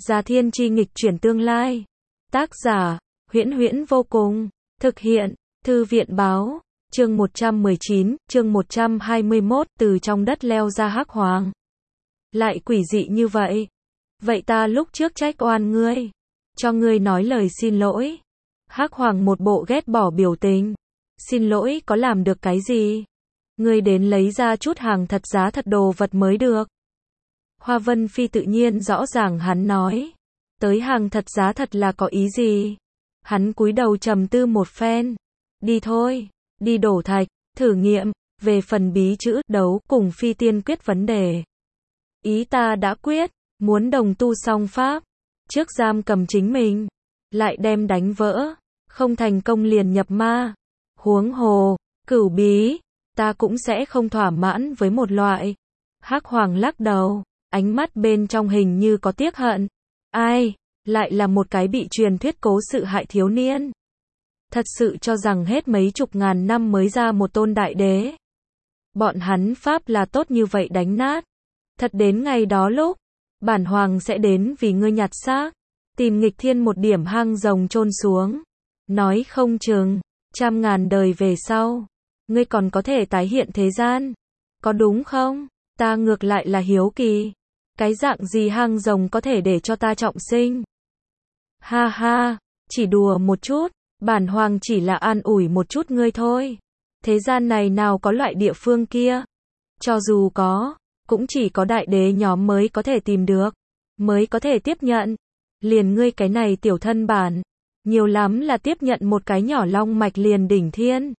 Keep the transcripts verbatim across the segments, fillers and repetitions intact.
Già Thiên Chi nghịch chuyển tương lai. Tác giả, Huyễn Huyễn vô cùng. Thực hiện, Thư viện báo. Chương một trăm mười chín, chương một trăm hai mươi mốt, từ trong đất leo ra Hắc Hoàng. Lại quỷ dị như vậy. Vậy ta lúc trước trách oan ngươi. Cho ngươi nói lời xin lỗi. Hắc Hoàng một bộ ghét bỏ biểu tình. Xin lỗi có làm được cái gì? Ngươi đến lấy ra chút hàng thật giá thật đồ vật mới được. Hoa Vân Phi tự nhiên rõ ràng hắn nói. Tới hàng thật giá thật là có ý gì? Hắn cúi đầu trầm tư một phen. Đi thôi, đi đổ thạch, thử nghiệm, về phần bí chữ đấu cùng Phi tiên quyết vấn đề. Ý ta đã quyết, muốn đồng tu song pháp. Trước giam cầm chính mình, lại đem đánh vỡ. Không thành công liền nhập ma. Huống hồ, cửu bí, ta cũng sẽ không thỏa mãn với một loại. Hắc Hoàng lắc đầu, ánh mắt bên trong hình như có tiếc hận. Ai, lại là một cái bị truyền thuyết cố sự hại thiếu niên. Thật sự cho rằng hết mấy chục ngàn năm mới ra một tôn đại đế. Bọn hắn pháp là tốt như vậy đánh nát. Thật đến ngày đó lúc, bản hoàng sẽ đến vì ngươi nhặt xác, tìm nghịch thiên một điểm hang rồng chôn xuống. Nói không chừng, trăm ngàn đời về sau, ngươi còn có thể tái hiện thế gian. Có đúng không? Ta ngược lại là hiếu kỳ. Cái dạng gì hang rồng có thể để cho ta trọng sinh? Ha ha, chỉ đùa một chút, bản hoàng chỉ là an ủi một chút ngươi thôi. Thế gian này nào có loại địa phương kia? Cho dù có, cũng chỉ có đại đế nhóm mới có thể tìm được, mới có thể tiếp nhận. Liền ngươi cái này tiểu thân bản, nhiều lắm là tiếp nhận một cái nhỏ long mạch liền đỉnh thiên.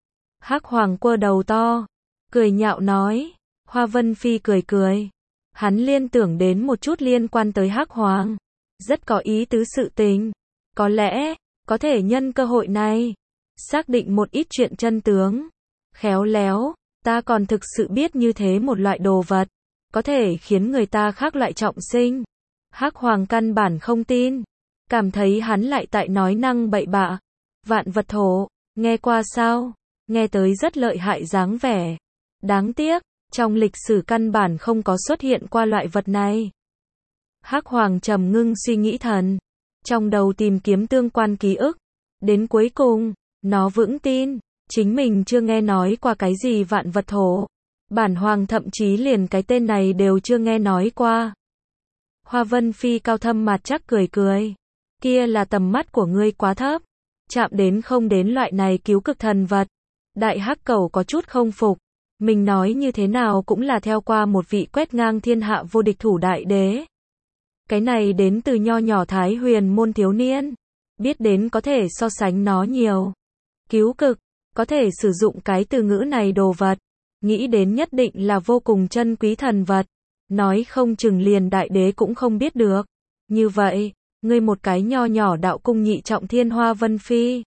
Hắc Hoàng quơ đầu to, cười nhạo nói. Hoa Vân Phi cười cười. Hắn liên tưởng đến một chút liên quan tới Hắc Hoàng. Rất có ý tứ sự tình. Có lẽ, có thể nhân cơ hội này, xác định một ít chuyện chân tướng. Khéo léo, ta còn thực sự biết như thế một loại đồ vật, có thể khiến người ta khác loại trọng sinh. Hắc Hoàng căn bản không tin. Cảm thấy hắn lại tại nói năng bậy bạ. Vạn vật thổ, nghe qua sao? Nghe tới rất lợi hại dáng vẻ. Đáng tiếc, trong lịch sử căn bản không có xuất hiện qua loại vật này. Hắc Hoàng trầm ngưng suy nghĩ thần, trong đầu tìm kiếm tương quan ký ức. Đến cuối cùng, nó vững tin, chính mình chưa nghe nói qua cái gì vạn vật thổ. Bản hoàng thậm chí liền cái tên này đều chưa nghe nói qua. Hoa Vân Phi cao thâm mặt chắc cười cười. Kia là tầm mắt của ngươi quá thấp. Chạm đến không đến loại này cứu cực thần vật. Đại Hắc Cẩu có chút không phục. Mình nói như thế nào cũng là theo qua một vị quét ngang thiên hạ vô địch thủ đại đế. Cái này đến từ nho nhỏ Thái Huyền môn thiếu niên. Biết đến có thể so sánh nó nhiều. Cứu cực, có thể sử dụng cái từ ngữ này đồ vật. Nghĩ đến nhất định là vô cùng chân quý thần vật. Nói không chừng liền đại đế cũng không biết được. Như vậy, ngươi một cái nho nhỏ đạo cung nhị trọng thiên Hoa Vân Phi.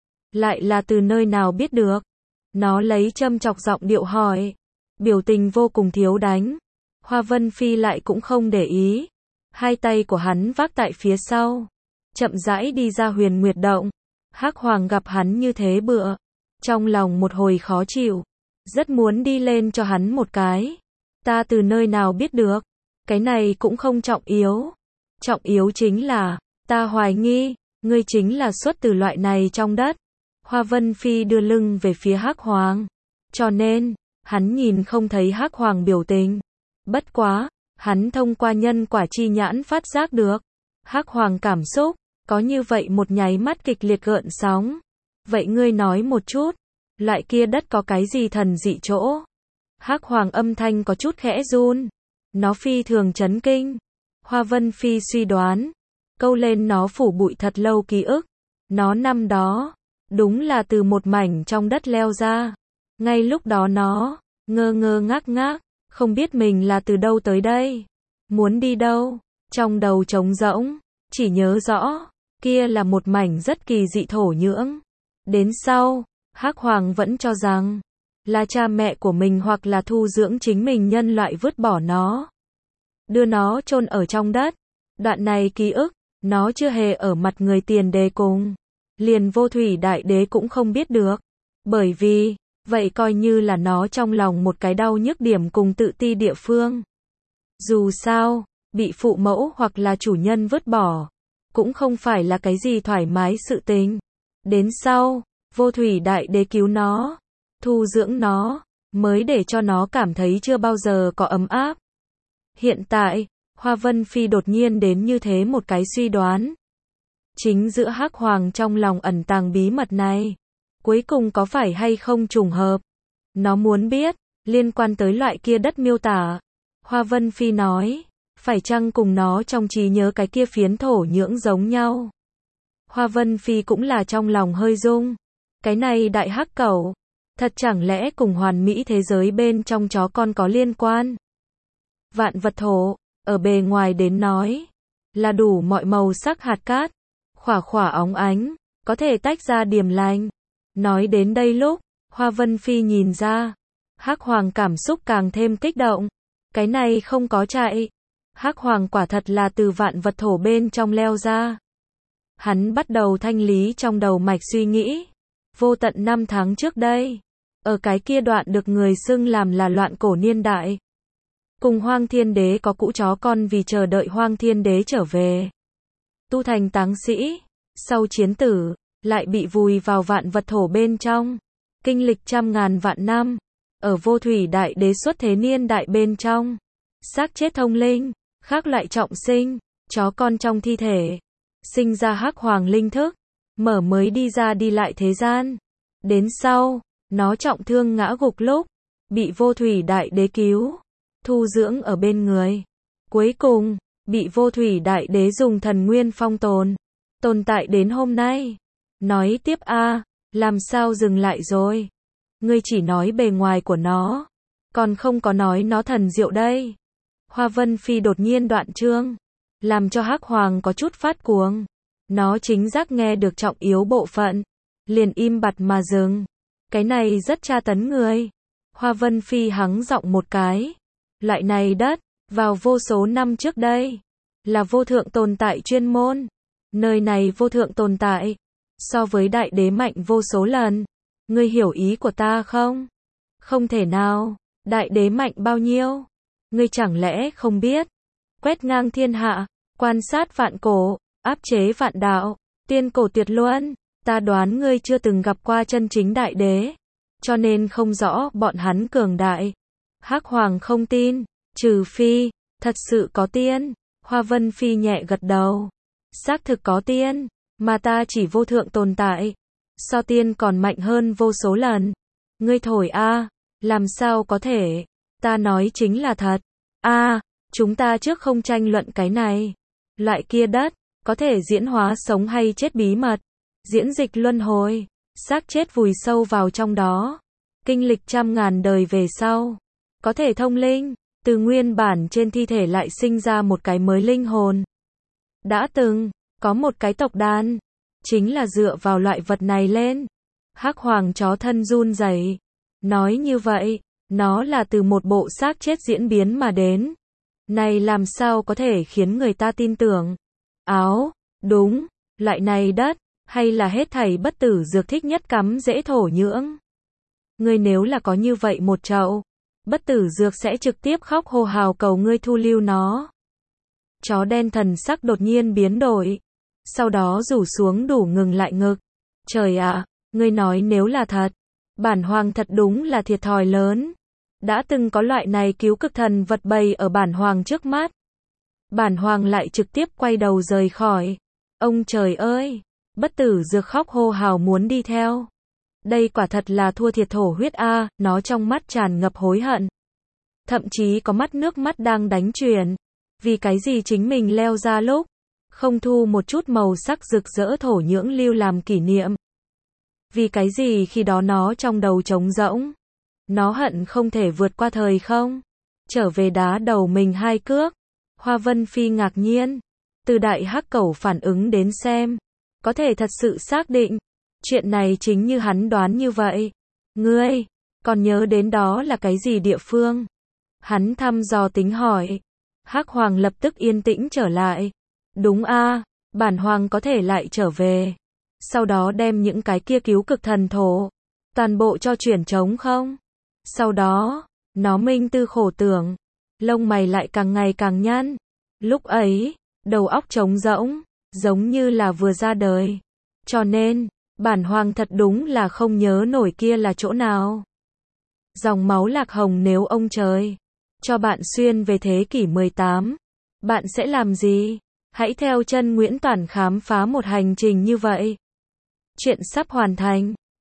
Lại là từ nơi nào biết được? Nó lấy châm chọc giọng điệu hỏi. Biểu tình vô cùng thiếu đánh. Hoa Vân Phi lại cũng không để ý. Hai tay của hắn vác tại phía sau. Chậm rãi đi ra Huyền Nguyệt Động. Hắc Hoàng gặp hắn như thế bựa. Trong lòng một hồi khó chịu. Rất muốn đi lên cho hắn một cái. Ta từ nơi nào biết được? Cái này cũng không trọng yếu. Trọng yếu chính là, ta hoài nghi, ngươi chính là xuất từ loại này trong đất. Hoa Vân Phi đưa lưng về phía Hắc Hoàng. Cho nên, hắn nhìn không thấy Hắc Hoàng biểu tình. Bất quá, hắn thông qua nhân quả chi nhãn phát giác được. Hắc Hoàng cảm xúc, có như vậy một nháy mắt kịch liệt gợn sóng. Vậy ngươi nói một chút, loại kia đất có cái gì thần dị chỗ? Hắc Hoàng âm thanh có chút khẽ run. Nó phi thường chấn kinh. Hoa Vân Phi suy đoán, câu lên nó phủ bụi thật lâu ký ức. Nó năm đó, đúng là từ một mảnh trong đất leo ra. Ngay lúc đó nó, ngơ ngơ ngác ngác, không biết mình là từ đâu tới đây. Muốn đi đâu, trong đầu trống rỗng, chỉ nhớ rõ, kia là một mảnh rất kỳ dị thổ nhưỡng. Đến sau, Hắc Hoàng vẫn cho rằng, là cha mẹ của mình hoặc là thu dưỡng chính mình nhân loại vứt bỏ nó. Đưa nó chôn ở trong đất. Đoạn này ký ức, nó chưa hề ở mặt người tiền đề cùng. Liền vô thủy đại đế cũng không biết được. Bởi vì, vậy coi như là nó trong lòng một cái đau nhức điểm cùng tự ti địa phương. Dù sao, bị phụ mẫu hoặc là chủ nhân vứt bỏ, cũng không phải là cái gì thoải mái sự tình. Đến sau, Vô Thủy Đại Đế cứu nó, thu dưỡng nó, mới để cho nó cảm thấy chưa bao giờ có ấm áp. Hiện tại, Hoa Vân Phi đột nhiên đến như thế một cái suy đoán. Chính giữa Hắc Hoàng trong lòng ẩn tàng bí mật này, cuối cùng có phải hay không trùng hợp? Nó muốn biết, liên quan tới loại kia đất miêu tả. Hoa Vân Phi nói, phải chăng cùng nó trong trí nhớ cái kia phiến thổ nhưỡng giống nhau? Hoa Vân Phi cũng là trong lòng hơi rung. Cái này đại hắc cẩu, thật chẳng lẽ cùng hoàn mỹ thế giới bên trong chó con có liên quan? Vạn vật thổ, ở bề ngoài đến nói, là đủ mọi màu sắc hạt cát, khỏa khỏa óng ánh, có thể tách ra điểm lành. Nói đến đây lúc, Hoa Vân Phi nhìn ra, Hắc Hoàng cảm xúc càng thêm kích động. Cái này không có chạy. Hắc Hoàng quả thật là từ vạn vật thổ bên trong leo ra. Hắn bắt đầu thanh lý trong đầu mạch suy nghĩ. Vô tận năm tháng trước đây, ở cái kia đoạn được người xưng làm là loạn cổ niên đại, cùng Hoang Thiên Đế có cũ chó con vì chờ đợi Hoang Thiên Đế trở về, tu thành táng sĩ, sau chiến tử, lại bị vùi vào vạn vật thổ bên trong, kinh lịch trăm ngàn vạn năm, ở Vô Thủy Đại Đế xuất thế niên đại bên trong, xác chết thông linh, khác loại trọng sinh, chó con trong thi thể, sinh ra Hắc Hoàng linh thức, mở mới đi ra đi lại thế gian. Đến sau, nó trọng thương ngã gục lúc, bị Vô Thủy Đại Đế cứu, thu dưỡng ở bên người. Cuối cùng, bị Vô Thủy Đại Đế dùng thần nguyên phong tồn, tồn tại đến hôm nay. Nói tiếp a, làm sao dừng lại rồi? Ngươi chỉ nói bề ngoài của nó, còn không có nói nó thần diệu đây. Hoa Vân Phi đột nhiên đoạn chương, làm cho Hắc Hoàng có chút phát cuồng. Nó chính giác nghe được trọng yếu bộ phận, liền im bặt mà dừng. Cái này rất tra tấn người. Hoa Vân Phi hắng giọng một cái. Loại này đất, vào vô số năm trước đây, là vô thượng tồn tại chuyên môn. Nơi này vô thượng tồn tại, so với đại đế mạnh vô số lần. Ngươi hiểu ý của ta không? Không thể nào, đại đế mạnh bao nhiêu? Ngươi chẳng lẽ không biết? Quét ngang thiên hạ, quan sát vạn cổ, áp chế vạn đạo, tiên cổ tuyệt luân, ta đoán ngươi chưa từng gặp qua chân chính đại đế, cho nên không rõ bọn hắn cường đại. Hắc Hoàng không tin, trừ phi, thật sự có tiên. Hoa Vân Phi nhẹ gật đầu. Xác thực có tiên, mà ta chỉ vô thượng tồn tại. So tiên còn mạnh hơn vô số lần. Ngươi thổi a, làm sao có thể, ta nói chính là thật. A, chúng ta trước không tranh luận cái này. Loại kia đất, có thể diễn hóa sống hay chết bí mật, diễn dịch luân hồi, xác chết vùi sâu vào trong đó, kinh lịch trăm ngàn đời về sau, có thể thông linh, từ nguyên bản trên thi thể lại sinh ra một cái mới linh hồn. Đã từng, có một cái tộc đàn, chính là dựa vào loại vật này lên. Hắc Hoàng chó thân run rẩy, nói như vậy, nó là từ một bộ xác chết diễn biến mà đến. Này làm sao có thể khiến người ta tin tưởng? Áo, đúng, loại này đất, hay là hết thảy bất tử dược thích nhất cắm dễ thổ nhưỡng. Ngươi nếu là có như vậy một chậu, bất tử dược sẽ trực tiếp khóc hô hào cầu ngươi thu lưu nó. Chó đen thần sắc đột nhiên biến đổi, sau đó rủ xuống đủ ngừng lại ngực. Trời ạ, ngươi nói nếu là thật, bản hoàng thật đúng là thiệt thòi lớn. Đã từng có loại này cứu cực thần vật bày ở bản hoàng trước mắt. Bản hoàng lại trực tiếp quay đầu rời khỏi. Ông trời ơi, bất tử dược khóc hô hào muốn đi theo. Đây quả thật là thua thiệt thổ huyết a, nó trong mắt tràn ngập hối hận. Thậm chí có mắt nước mắt đang đánh chuyển. Vì cái gì chính mình leo ra lúc, không thu một chút màu sắc rực rỡ thổ nhưỡng lưu làm kỷ niệm. Vì cái gì khi đó nó trong đầu trống rỗng. Nó hận không thể vượt qua thời không, trở về đá đầu mình hai cước. Hoa Vân Phi ngạc nhiên, từ đại hắc cẩu phản ứng đến xem, có thể thật sự xác định, chuyện này chính như hắn đoán như vậy. Ngươi, còn nhớ đến đó là cái gì địa phương? Hắn thăm dò tính hỏi. Hắc Hoàng lập tức yên tĩnh trở lại. Đúng a, bản hoàng có thể lại trở về. Sau đó đem những cái kia cứu cực thần thổ, toàn bộ cho chuyển trống không? Sau đó, nó minh tư khổ tưởng, lông mày lại càng ngày càng nhăn. Lúc ấy, đầu óc trống rỗng, giống như là vừa ra đời. Cho nên, bản hoàng thật đúng là không nhớ nổi kia là chỗ nào. Dòng máu lạc hồng nếu ông trời cho bạn xuyên về thế kỷ mười tám, bạn sẽ làm gì? Hãy theo chân Nguyễn Toản khám phá một hành trình như vậy. Chuyện sắp hoàn thành.